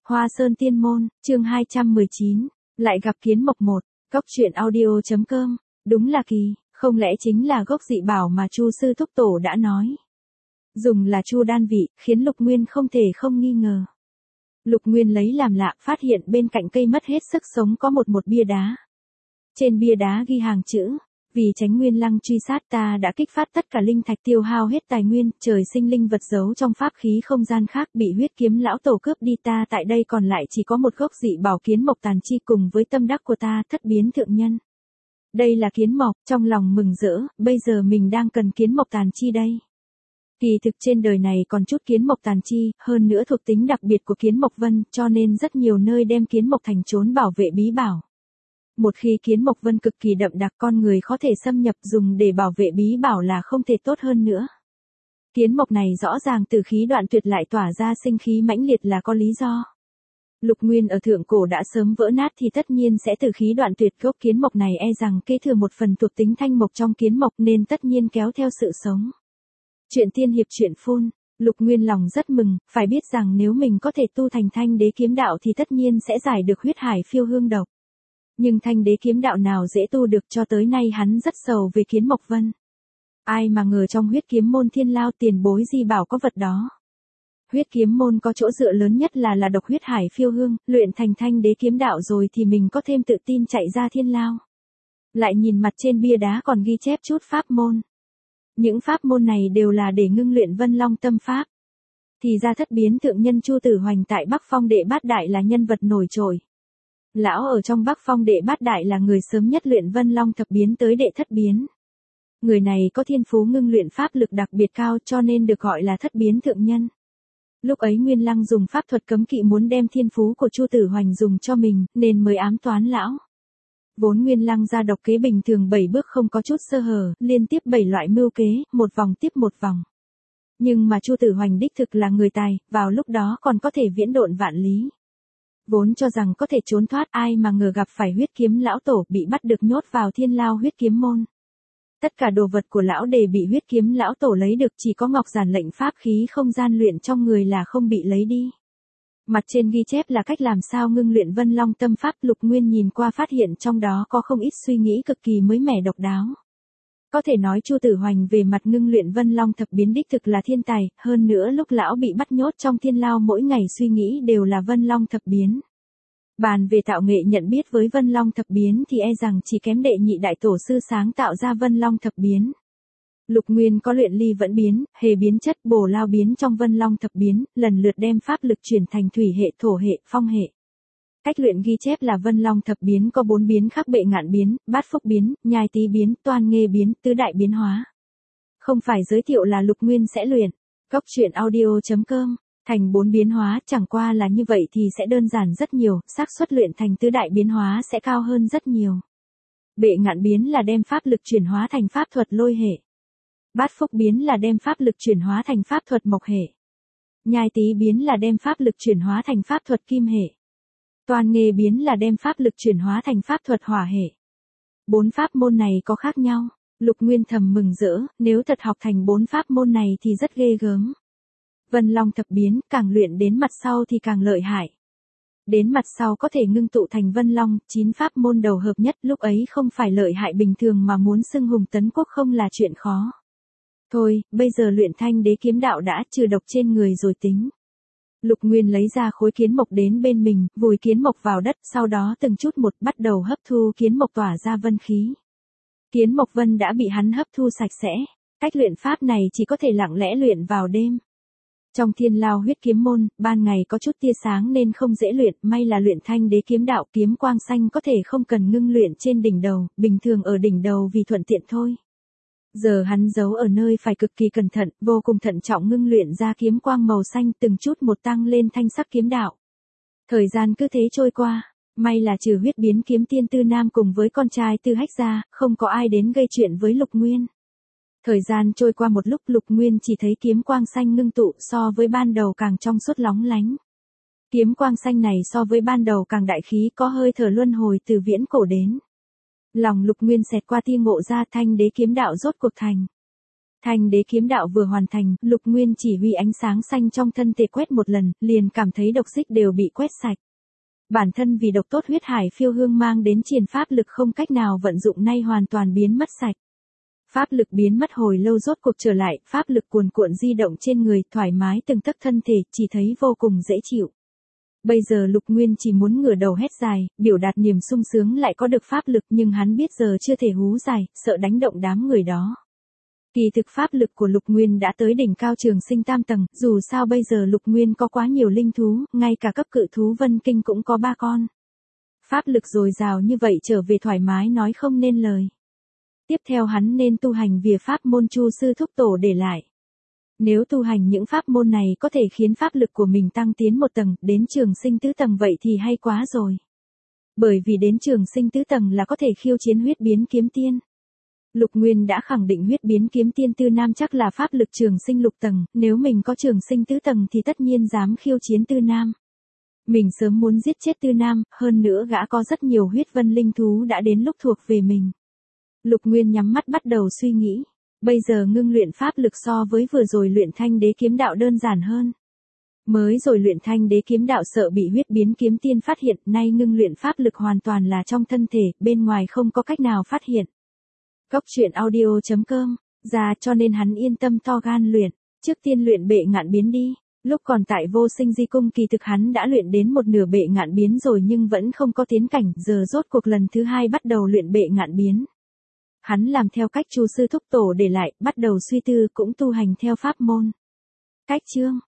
Hoa Sơn Tiên Môn, chương 219, lại gặp kiến mộc một, Cóc truyện audio.com, đúng là kỳ, không lẽ chính là gốc dị bảo mà Chu sư thúc tổ đã nói. Dùng là Chu đan vị, khiến Lục Nguyên không thể không nghi ngờ. Lục Nguyên lấy làm lạ, phát hiện bên cạnh cây mất hết sức sống có một bia đá. Trên bia đá ghi hàng chữ: vì tránh Nguyên Lăng truy sát, ta đã kích phát tất cả linh thạch, tiêu hao hết tài nguyên, trời sinh linh vật giấu trong pháp khí không gian khác bị huyết kiếm lão tổ cướp đi, ta tại đây còn lại chỉ có một gốc dị bảo kiến mộc tàn chi cùng với tâm đắc của ta, thất biến thượng nhân. Đây là kiến mộc, trong lòng mừng rỡ, bây giờ mình đang cần kiến mộc tàn chi đây. Kỳ thực trên đời này còn chút kiến mộc tàn chi, hơn nữa thuộc tính đặc biệt của kiến mộc vân, cho nên rất nhiều nơi đem kiến mộc thành trốn bảo vệ bí bảo. Một khi kiến mộc vân cực kỳ đậm đặc, con người có thể xâm nhập dùng để bảo vệ bí bảo là không thể tốt hơn nữa. Kiến mộc này rõ ràng từ khí đoạn tuyệt lại tỏa ra sinh khí mãnh liệt là có lý do. Lục Nguyên ở thượng cổ đã sớm vỡ nát thì tất nhiên sẽ từ khí đoạn tuyệt, gốc kiến mộc này e rằng kế thừa một phần thuộc tính thanh mộc trong kiến mộc nên tất nhiên kéo theo sự sống. Chuyện tiên hiệp chuyện phun, Lục Nguyên lòng rất mừng, phải biết rằng nếu mình có thể tu thành thanh đế kiếm đạo thì tất nhiên sẽ giải được huyết hải phiêu hương độc. Nhưng thanh đế kiếm đạo nào dễ tu được, cho tới nay hắn rất sầu về kiến mộc vân. Ai mà ngờ trong huyết kiếm môn thiên lao tiền bối di bảo có vật đó. Huyết kiếm môn có chỗ dựa lớn nhất là độc huyết hải phiêu hương, luyện thành thanh đế kiếm đạo rồi thì mình có thêm tự tin chạy ra thiên lao. Lại nhìn mặt trên bia đá còn ghi chép chút pháp môn. Những pháp môn này đều là để ngưng luyện Vân Long tâm pháp. Thì ra thất biến thượng nhân Chu Tử Hoành tại Bắc Phong Đệ Bát Đại là nhân vật nổi trội. Lão ở trong Bắc Phong Đệ Bát Đại là người sớm nhất luyện Vân Long thập biến tới đệ thất biến. Người này có thiên phú ngưng luyện pháp lực đặc biệt cao cho nên được gọi là thất biến thượng nhân. Lúc ấy Nguyên Lăng dùng pháp thuật cấm kỵ muốn đem thiên phú của Chu Tử Hoành dùng cho mình, nên mới ám toán lão. Vốn Nguyên Lăng ra độc kế bình thường 7 bước không có chút sơ hở, liên tiếp 7 loại mưu kế, một vòng tiếp một vòng. Nhưng mà Chu Tử Hoành đích thực là người tài, vào lúc đó còn có thể viễn độn vạn lý. Vốn cho rằng có thể trốn thoát, ai mà ngờ gặp phải huyết kiếm lão tổ, bị bắt được nhốt vào thiên lao huyết kiếm môn. Tất cả đồ vật của lão đều bị huyết kiếm lão tổ lấy được, chỉ có ngọc giản lệnh pháp khí không gian luyện trong người là không bị lấy đi. Mặt trên ghi chép là cách làm sao ngưng luyện Vân Long tâm pháp. Lục Nguyên nhìn qua phát hiện trong đó có không ít suy nghĩ cực kỳ mới mẻ độc đáo. Có thể nói Chu Tử Hoành về mặt ngưng luyện Vân Long thập biến đích thực là thiên tài, hơn nữa lúc lão bị bắt nhốt trong thiên lao mỗi ngày suy nghĩ đều là Vân Long thập biến. Bàn về tạo nghệ nhận biết với Vân Long thập biến thì e rằng chỉ kém đệ nhị đại tổ sư sáng tạo ra Vân Long thập biến. Lục Nguyên có luyện ly vẫn biến, hề biến chất, bổ lao biến trong Vân Long thập biến, lần lượt đem pháp lực chuyển thành thủy hệ, thổ hệ, phong hệ. Cách luyện ghi chép là Vân Long thập biến có 4 biến khác: bệ ngạn biến, bát phúc biến, nhai tý biến, toan nghê biến, tứ đại biến hóa. Không phải giới thiệu là Lục Nguyên sẽ luyện. Cóc truyện audio.com, thành 4 biến hóa, chẳng qua là như vậy thì sẽ đơn giản rất nhiều, xác suất luyện thành tứ đại biến hóa sẽ cao hơn rất nhiều. Bệ ngạn biến là đem pháp lực chuyển hóa thành pháp thuật lôi hệ. Bát phúc biến là đem pháp lực chuyển hóa thành pháp thuật mộc hệ. Nhai tý biến là đem pháp lực chuyển hóa thành pháp thuật kim hệ. Toan nghê biến là đem pháp lực chuyển hóa thành pháp thuật hỏa hệ. 4 pháp môn này có khác nhau. Lục Nguyên thầm mừng rỡ, nếu thật học thành 4 pháp môn này thì rất ghê gớm. Vân Long thập biến, càng luyện đến mặt sau thì càng lợi hại. Đến mặt sau có thể ngưng tụ thành Vân Long, 9 pháp môn đầu hợp nhất, lúc ấy không phải lợi hại bình thường mà muốn xưng hùng tấn quốc không là chuyện khó. Thôi, bây giờ luyện thanh đế kiếm đạo đã, trừ độc trên người rồi tính. Lục Nguyên lấy ra khối kiến mộc đến bên mình, vùi kiến mộc vào đất, sau đó từng chút một bắt đầu hấp thu kiến mộc tỏa ra vân khí. Kiến mộc vân đã bị hắn hấp thu sạch sẽ. Cách luyện pháp này chỉ có thể lặng lẽ luyện vào đêm. Trong thiên lao huyết kiếm môn, ban ngày có chút tia sáng nên không dễ luyện, may là luyện thanh đế kiếm đạo, kiếm quang xanh có thể không cần ngưng luyện trên đỉnh đầu, bình thường ở đỉnh đầu vì thuận tiện thôi. Giờ hắn giấu ở nơi phải cực kỳ cẩn thận, vô cùng thận trọng ngưng luyện ra kiếm quang màu xanh, từng chút một tăng lên thanh sắc kiếm đạo. Thời gian cứ thế trôi qua, may là trừ huyết biến kiếm tiên Tư Nam cùng với con trai Tư Hách ra, không có ai đến gây chuyện với Lục Nguyên. Thời gian trôi qua một lúc, Lục Nguyên chỉ thấy kiếm quang xanh ngưng tụ, so với ban đầu càng trong suốt lóng lánh. Kiếm quang xanh này so với ban đầu càng đại khí, có hơi thở luân hồi từ viễn cổ đến. Lòng Lục Nguyên xẹt qua tia ngộ ra, thanh đế kiếm đạo rốt cuộc thành. Thanh đế kiếm đạo vừa hoàn thành, Lục Nguyên chỉ huy ánh sáng xanh trong thân thể quét một lần, liền cảm thấy độc xích đều bị quét sạch. Bản thân vì độc tốt huyết hải phiêu hương mang đến triền pháp lực không cách nào vận dụng nay hoàn toàn biến mất sạch. Pháp lực biến mất hồi lâu rốt cuộc trở lại, pháp lực cuồn cuộn di động trên người, thoải mái từng tấc thân thể, chỉ thấy vô cùng dễ chịu. Bây giờ Lục Nguyên chỉ muốn ngửa đầu hét dài, biểu đạt niềm sung sướng lại có được pháp lực, nhưng hắn biết giờ chưa thể hú dài, sợ đánh động đám người đó. Kỳ thực pháp lực của Lục Nguyên đã tới đỉnh cao trường sinh tam tầng, dù sao bây giờ Lục Nguyên có quá nhiều linh thú, ngay cả cấp cự thú Vân Kinh cũng có 3 con. Pháp lực dồi dào như vậy trở về thoải mái nói không nên lời. Tiếp theo hắn nên tu hành via pháp môn Chu sư thúc tổ để lại. Nếu tu hành những pháp môn này có thể khiến pháp lực của mình tăng tiến một tầng, đến trường sinh tứ tầng vậy thì hay quá rồi. Bởi vì đến trường sinh tứ tầng là có thể khiêu chiến huyết biến kiếm tiên. Lục Nguyên đã khẳng định huyết biến kiếm tiên tư nam chắc là pháp lực trường sinh lục tầng, nếu mình có trường sinh tứ tầng thì tất nhiên dám khiêu chiến tư nam. Mình sớm muốn giết chết tư nam, hơn nữa gã có rất nhiều huyết vân linh thú đã đến lúc thuộc về mình. Lục Nguyên nhắm mắt bắt đầu suy nghĩ. Bây giờ ngưng luyện pháp lực so với vừa rồi luyện thanh đế kiếm đạo đơn giản hơn. Mới rồi luyện thanh đế kiếm đạo sợ bị huyết biến kiếm tiên phát hiện, nay ngưng luyện pháp lực hoàn toàn là trong thân thể, bên ngoài không có cách nào phát hiện. Cốc truyện audio.com, ra cho nên hắn yên tâm to gan luyện, trước tiên luyện bệ ngạn biến đi. Lúc còn tại vô sinh di cung kỳ thực hắn đã luyện đến một nửa bệ ngạn biến rồi nhưng vẫn không có tiến cảnh, giờ rốt cuộc lần thứ 2 bắt đầu luyện bệ ngạn biến. Hắn làm theo cách Chu sư thúc tổ để lại, bắt đầu suy tư cũng tu hành theo pháp môn. Cách chương